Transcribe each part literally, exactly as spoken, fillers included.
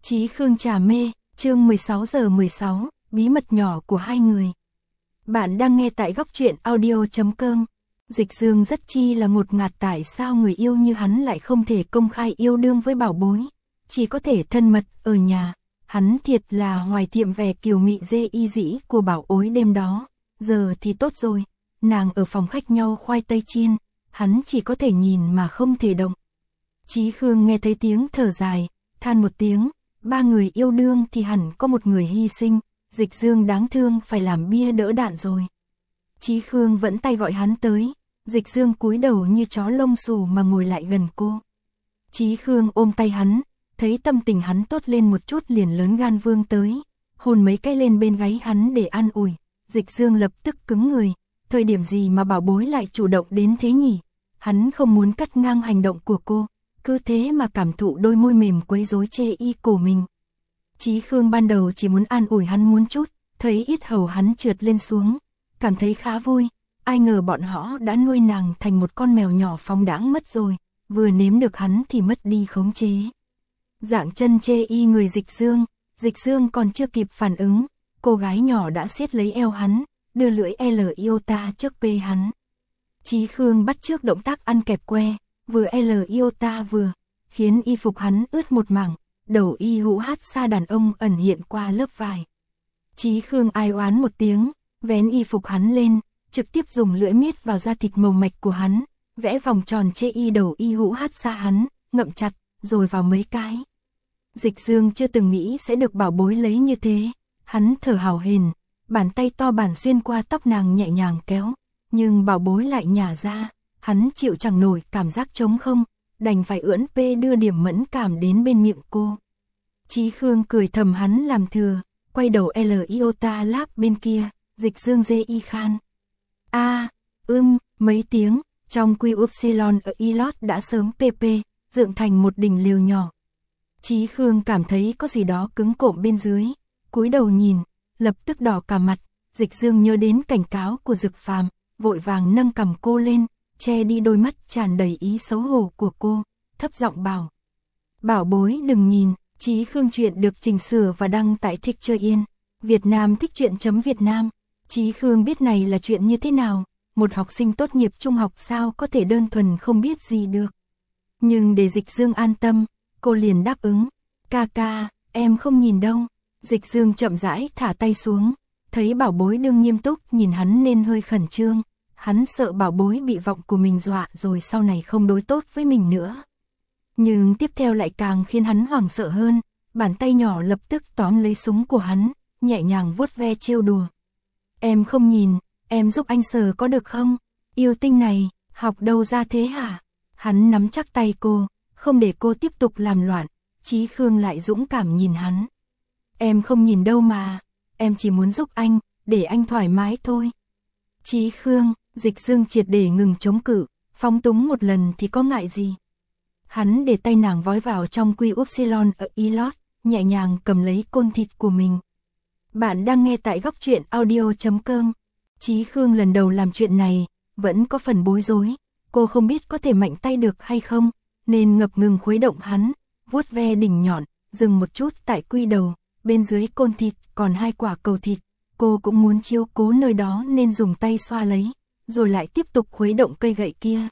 Chí Khương trà mê, chương mười sáu giờ mười sáu, bí mật nhỏ của hai người. Bạn đang nghe tại góc truyện audio chấm com. Dịch Dương rất chi là ngột ngạt, tại sao người yêu như hắn lại không thể công khai yêu đương với bảo bối, chỉ có thể thân mật ở nhà. Hắn thiệt là hoài tiệm vẻ kiều mị dê y dĩ của bảo bối đêm đó. Giờ thì tốt rồi, nàng ở phòng khách nhau khoai tây chiên, hắn chỉ có thể nhìn mà không thể động. Chí Khương nghe thấy tiếng thở dài, than một tiếng, ba người yêu đương thì hẳn có một người hy sinh, Dịch Dương đáng thương phải làm bia đỡ đạn rồi. Chí Khương vẫn tay gọi hắn tới, Dịch Dương cúi đầu như chó lông xù mà ngồi lại gần cô. Chí Khương ôm tay hắn, thấy tâm tình hắn tốt lên một chút liền lớn gan vương tới, hôn mấy cái lên bên gáy hắn để an ủi. Dịch Dương lập tức cứng người, thời điểm gì mà bảo bối lại chủ động đến thế nhỉ? Hắn không muốn cắt ngang hành động của cô, cứ thế mà cảm thụ đôi môi mềm quấy rối chê y cổ mình. Chí Khương ban đầu chỉ muốn an ủi hắn muốn chút, thấy yết hầu hắn trượt lên xuống, cảm thấy khá vui, ai ngờ bọn họ đã nuôi nàng thành một con mèo nhỏ phóng đãng mất rồi, vừa nếm được hắn thì mất đi khống chế. Dạng chân chê y người Dịch Dương, Dịch Dương còn chưa kịp phản ứng, cô gái nhỏ đã siết lấy eo hắn, đưa lưỡi L iota trước P hắn. Chí Khương bắt chước động tác ăn kẹp que, vừa L iota vừa, khiến y phục hắn ướt một mảng, đầu y hũ hát xa đàn ông ẩn hiện qua lớp vải. Chí Khương ai oán một tiếng, vén y phục hắn lên, trực tiếp dùng lưỡi miết vào da thịt màu mạch của hắn, vẽ vòng tròn chê y đầu y hũ hát xa hắn, ngậm chặt, rồi vào mấy cái. Dịch Dương chưa từng nghĩ sẽ được bảo bối lấy như thế, hắn thở hào hển, bàn tay to bản xuyên qua tóc nàng nhẹ nhàng kéo, nhưng bảo bối lại nhả ra, hắn chịu chẳng nổi cảm giác trống không, đành phải ưỡn p đưa điểm mẫn cảm đến bên miệng cô. Chí Khương cười thầm hắn làm thừa, quay đầu L iota láp bên kia, Dịch Dương dê y khan. A, à, ưm, mấy tiếng, trong quy upsilon ở Ilot đã sớm pp, dựng thành một đỉnh liều nhỏ. Chí Khương cảm thấy có gì đó cứng cộm bên dưới, cúi đầu nhìn, lập tức đỏ cả mặt. Dịch Dương nhớ đến cảnh cáo của Dực Phàm, vội vàng nâng cằm cô lên, che đi đôi mắt tràn đầy ý xấu hổ của cô, thấp giọng bảo: bảo bối đừng nhìn. Chí Khương truyện được chỉnh sửa và đăng tại Thích Chơi Yên, Việt Nam thích truyện.Việt Nam. Chí Khương biết này là chuyện như thế nào, một học sinh tốt nghiệp trung học sao có thể đơn thuần không biết gì được. Nhưng để Dịch Dương an tâm, cô liền đáp ứng, ca ca, em không nhìn đâu. Dịch Dương chậm rãi thả tay xuống, thấy bảo bối đương nghiêm túc nhìn hắn nên hơi khẩn trương, hắn sợ bảo bối bị vọng của mình dọa rồi sau này không đối tốt với mình nữa. Nhưng tiếp theo lại càng khiến hắn hoảng sợ hơn, bàn tay nhỏ lập tức tóm lấy súng của hắn, nhẹ nhàng vuốt ve trêu đùa. Em không nhìn, em giúp anh sờ có được không? Yêu tinh này, học đâu ra thế hả? Hắn nắm chắc tay cô, không để cô tiếp tục làm loạn, Chí Khương lại dũng cảm nhìn hắn. Em không nhìn đâu mà, em chỉ muốn giúp anh, để anh thoải mái thôi. Chí Khương, Dịch Dương triệt để ngừng chống cự, phóng túng một lần thì có ngại gì. Hắn để tay nàng vói vào trong quy upsilon ở Ilot, nhẹ nhàng cầm lấy côn thịt của mình. Bạn đang nghe tại góc truyện audio chấm com. Chí Khương lần đầu làm chuyện này, vẫn có phần bối rối, cô không biết có thể mạnh tay được hay không, nên ngập ngừng khuấy động hắn, vuốt ve đỉnh nhọn, dừng một chút tại quy đầu, bên dưới côn thịt còn hai quả cầu thịt, cô cũng muốn chiếu cố nơi đó nên dùng tay xoa lấy, rồi lại tiếp tục khuấy động cây gậy kia.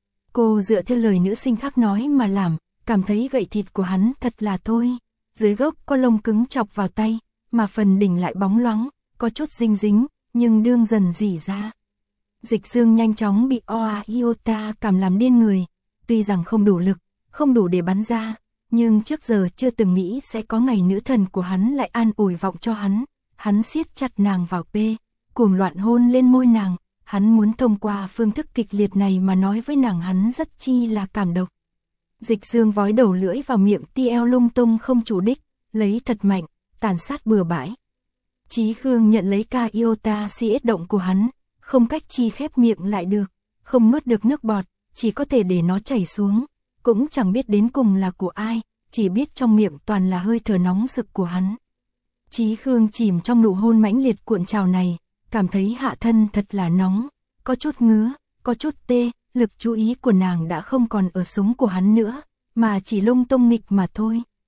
Cô dựa theo lời nữ sinh khác nói mà làm, cảm thấy gậy thịt của hắn thật là thôi, dưới gốc có lông cứng chọc vào tay, mà phần đỉnh lại bóng loáng, có chút dinh dính, nhưng đương dần rỉ ra. Dịch Dương nhanh chóng bị oa iota cảm làm điên người, tuy rằng không đủ lực, không đủ để bắn ra, nhưng trước giờ chưa từng nghĩ sẽ có ngày nữ thần của hắn lại an ủi vọng cho hắn. Hắn siết chặt nàng vào p, cuồng loạn hôn lên môi nàng, hắn muốn thông qua phương thức kịch liệt này mà nói với nàng hắn rất chi là cảm động. Dịch Dương vói đầu lưỡi vào miệng ti eo lung tung không chủ đích, lấy thật mạnh, tàn sát bừa bãi. Chí Khương nhận lấy ca iota siết động của hắn, không cách chi khép miệng lại được, không nuốt được nước bọt, chỉ có thể để nó chảy xuống, cũng chẳng biết đến cùng là của ai, chỉ biết trong miệng toàn là hơi thở nóng rực của hắn. Chí Khương chìm trong nụ hôn mãnh liệt cuộn trào này, cảm thấy hạ thân thật là nóng, có chút ngứa, có chút tê, lực chú ý của nàng đã không còn ở súng của hắn nữa, mà chỉ lung tung nghịch mà thôi.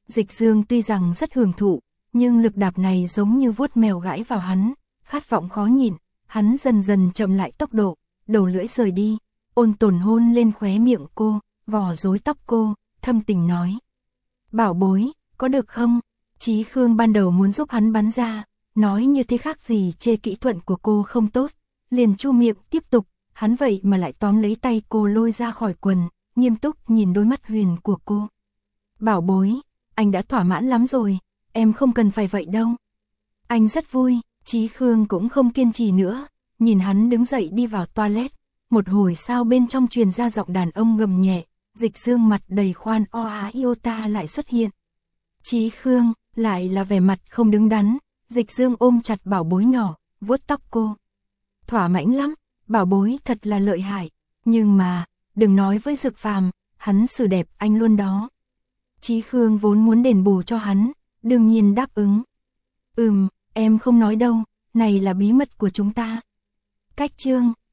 Dịch Dương tuy rằng rất hưởng thụ, nhưng lực đạp này giống như vuốt mèo gãi vào hắn, khát vọng khó nhịn, hắn dần dần chậm lại tốc độ, đầu lưỡi rời đi, ôn tồn hôn lên khóe miệng cô, vò rối tóc cô, thâm tình nói. Bảo bối, có được không? Chí Khương ban đầu muốn giúp hắn bắn ra, nói như thế khác gì chê kỹ thuật của cô không tốt, liền chu miệng tiếp tục, hắn vậy mà lại tóm lấy tay cô lôi ra khỏi quần, nghiêm túc nhìn đôi mắt huyền của cô. Bảo bối, anh đã thỏa mãn lắm rồi, em không cần phải vậy đâu. Anh rất vui, Chí Khương cũng không kiên trì nữa, nhìn hắn đứng dậy đi vào toilet, một hồi sau bên trong truyền ra giọng đàn ông gầm nhẹ, Dịch Dương mặt đầy khoan o á iota lại xuất hiện. Chí Khương, lại là vẻ mặt không đứng đắn, Dịch Dương ôm chặt bảo bối nhỏ, vuốt tóc cô. Thỏa mãn lắm, bảo bối thật là lợi hại, nhưng mà, đừng nói với Dực Phàm, hắn xử đẹp anh luôn đó. Chí Khương vốn muốn đền bù cho hắn, đương nhiên đáp ứng. Ừm, em không nói đâu, này là bí mật của chúng ta. Cách chương